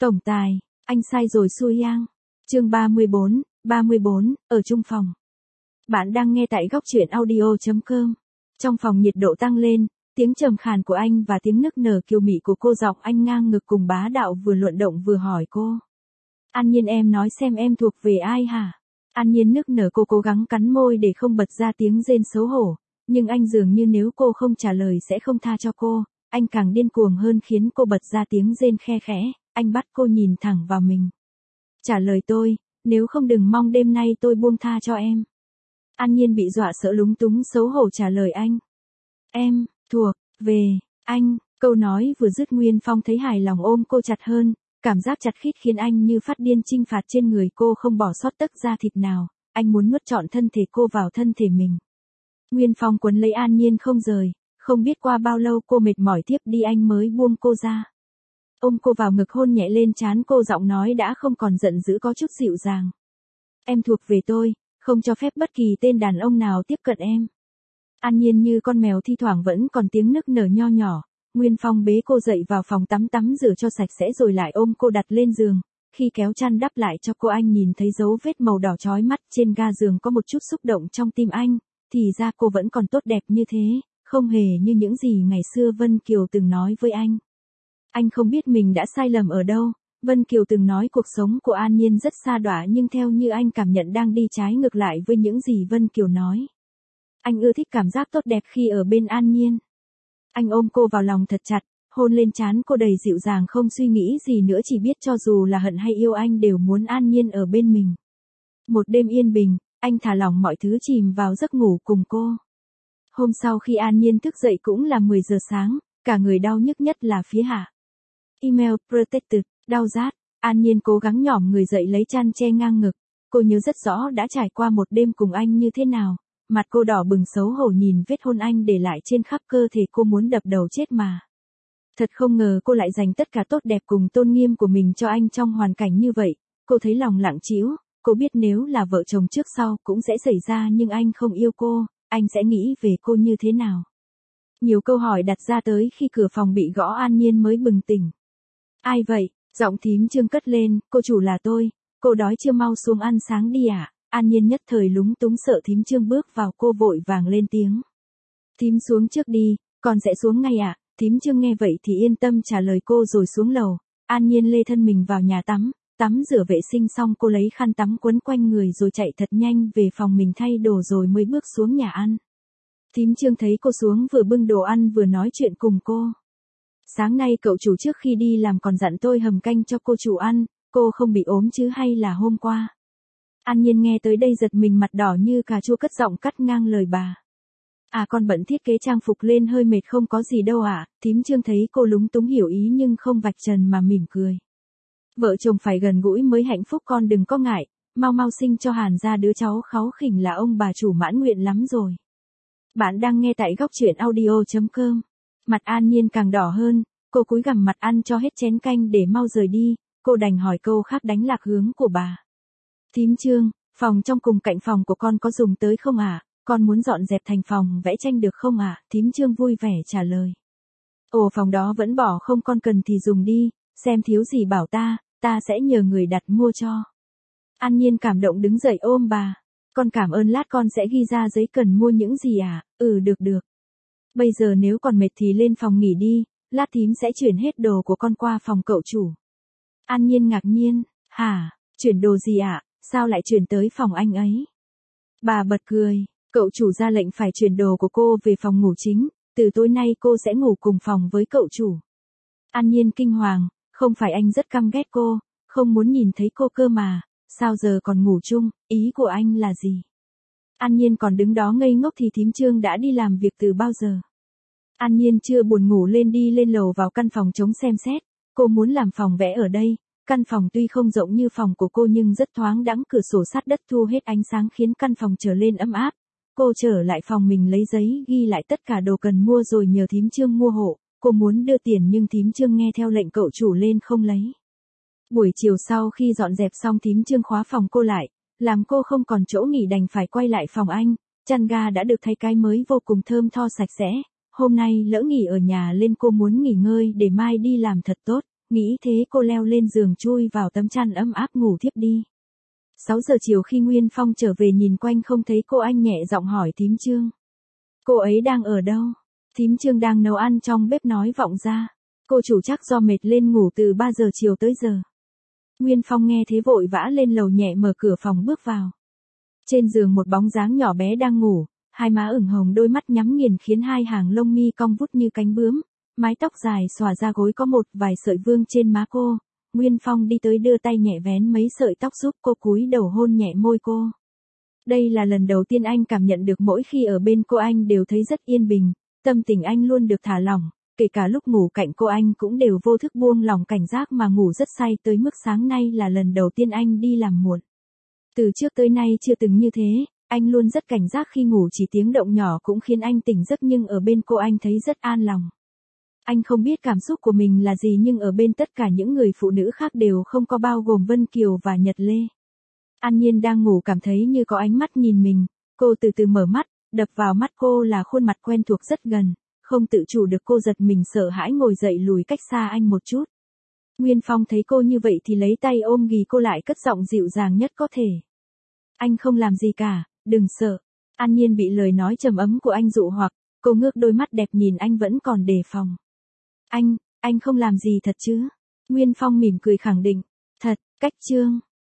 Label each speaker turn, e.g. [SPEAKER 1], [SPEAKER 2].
[SPEAKER 1] Tổng tài, anh sai rồi xui yang. Chương 34, ở chung phòng. Bạn đang nghe tại góc truyện audio.com. Trong phòng nhiệt độ tăng lên, tiếng trầm khàn của anh và tiếng nức nở kiều mị của cô giọng anh ngang ngực cùng bá đạo vừa luận động vừa hỏi cô. An Nhiên, em nói xem em thuộc về ai hả? An Nhiên nức nở, cô cố gắng cắn môi để không bật ra tiếng rên xấu hổ, nhưng anh dường như nếu cô không trả lời sẽ không tha cho cô, anh càng điên cuồng hơn khiến cô bật ra tiếng rên khe khẽ, anh bắt cô nhìn thẳng vào mình. Trả lời tôi, nếu không đừng mong đêm nay tôi buông tha cho em. An Nhiên bị dọa sợ lúng túng xấu hổ trả lời anh. Em, thuộc, về, anh, câu nói vừa dứt Nguyên Phong thấy hài lòng ôm cô chặt hơn, cảm giác chặt khít khiến anh như phát điên chinh phạt trên người cô không bỏ sót tấc da thịt nào, anh muốn nuốt trọn thân thể cô vào thân thể mình. Nguyên Phong quấn lấy An Nhiên không rời, không biết qua bao lâu cô mệt mỏi tiếp đi anh mới buông cô ra. Ôm cô vào ngực hôn nhẹ lên trán cô, giọng nói đã không còn giận dữ có chút dịu dàng. Em thuộc về tôi, không cho phép bất kỳ tên đàn ông nào tiếp cận em. An Nhiên như con mèo thi thoảng vẫn còn tiếng nức nở nho nhỏ. Nguyên Phong bế cô dậy vào phòng tắm rửa cho sạch sẽ rồi lại ôm cô đặt lên giường. Khi kéo chăn đắp lại cho cô anh nhìn thấy dấu vết màu đỏ chói mắt trên ga giường, có một chút xúc động trong tim anh. Thì ra cô vẫn còn tốt đẹp như thế, không hề như những gì ngày xưa Vân Kiều từng nói với anh. Anh không biết mình đã sai lầm ở đâu. Vân Kiều từng nói cuộc sống của An Nhiên rất sa đọa, nhưng theo như anh cảm nhận đang đi trái ngược lại với những gì Vân Kiều nói. Anh ưa thích cảm giác tốt đẹp khi ở bên An Nhiên. Anh ôm cô vào lòng thật chặt, hôn lên trán cô đầy dịu dàng, không suy nghĩ gì nữa, chỉ biết cho dù là hận hay yêu anh đều muốn An Nhiên ở bên mình. Một đêm yên bình, anh thả lỏng mọi thứ chìm vào giấc ngủ cùng cô. Hôm sau khi An Nhiên thức dậy cũng là 10 giờ sáng, cả người đau nhức nhất là phía hạ. Email protected, đau rát. An Nhiên cố gắng nhỏm người dậy lấy chăn che ngang ngực. Cô nhớ rất rõ đã trải qua một đêm cùng anh như thế nào. Mặt cô đỏ bừng xấu hổ nhìn vết hôn anh để lại trên khắp cơ thể, cô muốn đập đầu chết mà. Thật không ngờ cô lại dành tất cả tốt đẹp cùng tôn nghiêm của mình cho anh trong hoàn cảnh như vậy. Cô thấy lòng lặng trĩu, cô biết nếu là vợ chồng trước sau cũng sẽ xảy ra, nhưng anh không yêu cô, anh sẽ nghĩ về cô như thế nào? Nhiều câu hỏi đặt ra tới khi cửa phòng bị gõ. An Nhiên mới bừng tỉnh. Ai vậy? Giọng thím Trương cất lên, cô chủ là tôi, cô đói chưa, mau xuống ăn sáng đi ạ. An Nhiên nhất thời lúng túng sợ thím Trương bước vào, cô vội vàng lên tiếng. Thím xuống trước đi, con sẽ xuống ngay ạ. Thím Trương nghe vậy thì yên tâm trả lời cô rồi xuống lầu. An Nhiên lê thân mình vào nhà tắm rửa vệ sinh xong cô lấy khăn tắm quấn quanh người rồi chạy thật nhanh về phòng mình thay đồ rồi mới bước xuống nhà ăn. Thím Trương thấy cô xuống vừa bưng đồ ăn vừa nói chuyện cùng cô. Sáng nay cậu chủ trước khi đi làm còn dặn tôi hầm canh cho cô chủ ăn, cô không bị ốm chứ hay là hôm qua? An Nhiên nghe tới đây giật mình, mặt đỏ như cà chua, cất giọng cắt ngang lời bà. À, con bận thiết kế trang phục lên hơi mệt, không có gì đâu ạ. Thím Trương thấy cô lúng túng hiểu ý nhưng không vạch trần mà mỉm cười. Vợ chồng phải gần gũi mới hạnh phúc, con đừng có ngại, mau sinh cho Hàn ra đứa cháu kháu khỉnh là ông bà chủ mãn nguyện lắm rồi. Bạn đang nghe tại góc truyện audio.com. Mặt An Nhiên càng đỏ hơn, cô cúi gằm mặt ăn cho hết chén canh để mau rời đi, cô đành hỏi câu khác đánh lạc hướng của bà. Thím Trương, phòng trong cùng cạnh phòng của con có dùng tới không ạ? Con muốn dọn dẹp thành phòng vẽ tranh được không ạ? Thím Trương vui vẻ trả lời. Ồ, phòng đó vẫn bỏ không, con cần thì dùng đi, xem thiếu gì bảo ta sẽ nhờ người đặt mua cho. An Nhiên cảm động đứng dậy ôm bà. Con cảm ơn, lát con sẽ ghi ra giấy cần mua những gì ạ. Được. Bây giờ nếu còn mệt thì lên phòng nghỉ đi, lát thím sẽ chuyển hết đồ của con qua phòng cậu chủ. An Nhiên ngạc nhiên, hả, chuyển đồ gì ạ? Sao lại chuyển tới phòng anh ấy? Bà bật cười, cậu chủ ra lệnh phải chuyển đồ của cô về phòng ngủ chính, từ tối nay cô sẽ ngủ cùng phòng với cậu chủ. An Nhiên kinh hoàng, không phải anh rất căm ghét cô, không muốn nhìn thấy cô cơ mà, sao giờ còn ngủ chung, ý của anh là gì? An Nhiên còn đứng đó ngây ngốc thì thím Trương đã đi làm việc từ bao giờ. An Nhiên chưa buồn ngủ đi lên lầu vào căn phòng trống xem xét, cô muốn làm phòng vẽ ở đây. Căn phòng tuy không rộng như phòng của cô nhưng rất thoáng đãng, cửa sổ sát đất thu hết ánh sáng khiến căn phòng trở lên ấm áp. Cô trở lại phòng mình lấy giấy ghi lại tất cả đồ cần mua rồi nhờ thím Trương mua hộ. Cô muốn đưa tiền nhưng thím Trương nghe theo lệnh cậu chủ lên không lấy. Buổi chiều sau khi dọn dẹp xong thím Trương khóa phòng cô lại, làm cô không còn chỗ nghỉ đành phải quay lại phòng anh. Chăn ga đã được thay cái mới vô cùng thơm tho sạch sẽ. Hôm nay lỡ nghỉ ở nhà lên cô muốn nghỉ ngơi để mai đi làm thật tốt. Nghĩ thế cô leo lên giường chui vào tấm chăn ấm áp ngủ thiếp đi. 6 giờ chiều khi Nguyên Phong trở về nhìn quanh không thấy cô, anh nhẹ giọng hỏi thím Trương. Cô ấy đang ở đâu? Thím Trương đang nấu ăn trong bếp nói vọng ra. Cô chủ chắc do mệt lên ngủ từ 3 giờ chiều tới giờ. Nguyên Phong nghe thế vội vã lên lầu nhẹ mở cửa phòng bước vào. Trên giường một bóng dáng nhỏ bé đang ngủ, hai má ửng hồng, đôi mắt nhắm nghiền khiến hai hàng lông mi cong vút như cánh bướm, mái tóc dài xõa ra gối có một vài sợi vương trên má cô. Nguyên Phong đi tới đưa tay nhẹ vén mấy sợi tóc giúp cô, cúi đầu hôn nhẹ môi cô. Đây là lần đầu tiên anh cảm nhận được mỗi khi ở bên cô anh đều thấy rất yên bình, tâm tình anh luôn được thả lỏng, kể cả lúc ngủ cạnh cô anh cũng đều vô thức buông lỏng cảnh giác mà ngủ rất say, tới mức sáng nay là lần đầu tiên anh đi làm muộn. Từ trước tới nay chưa từng như thế, anh luôn rất cảnh giác khi ngủ, chỉ tiếng động nhỏ cũng khiến anh tỉnh giấc, nhưng ở bên cô anh thấy rất an lòng. Anh không biết cảm xúc của mình là gì, nhưng ở bên tất cả những người phụ nữ khác đều không có, bao gồm Vân Kiều và Nhật Lê. An Nhiên đang ngủ cảm thấy như có ánh mắt nhìn mình, cô từ từ mở mắt, đập vào mắt cô là khuôn mặt quen thuộc rất gần, không tự chủ được cô giật mình sợ hãi ngồi dậy lùi cách xa anh một chút. Nguyên Phong thấy cô như vậy thì lấy tay ôm ghì cô lại, cất giọng dịu dàng nhất có thể. Anh không làm gì cả, đừng sợ. An Nhiên bị lời nói trầm ấm của anh dụ hoặc, cô ngước đôi mắt đẹp nhìn anh vẫn còn đề phòng. Anh không làm gì thật chứ? Nguyên Phong mỉm cười khẳng định. Thật, Cách Trương.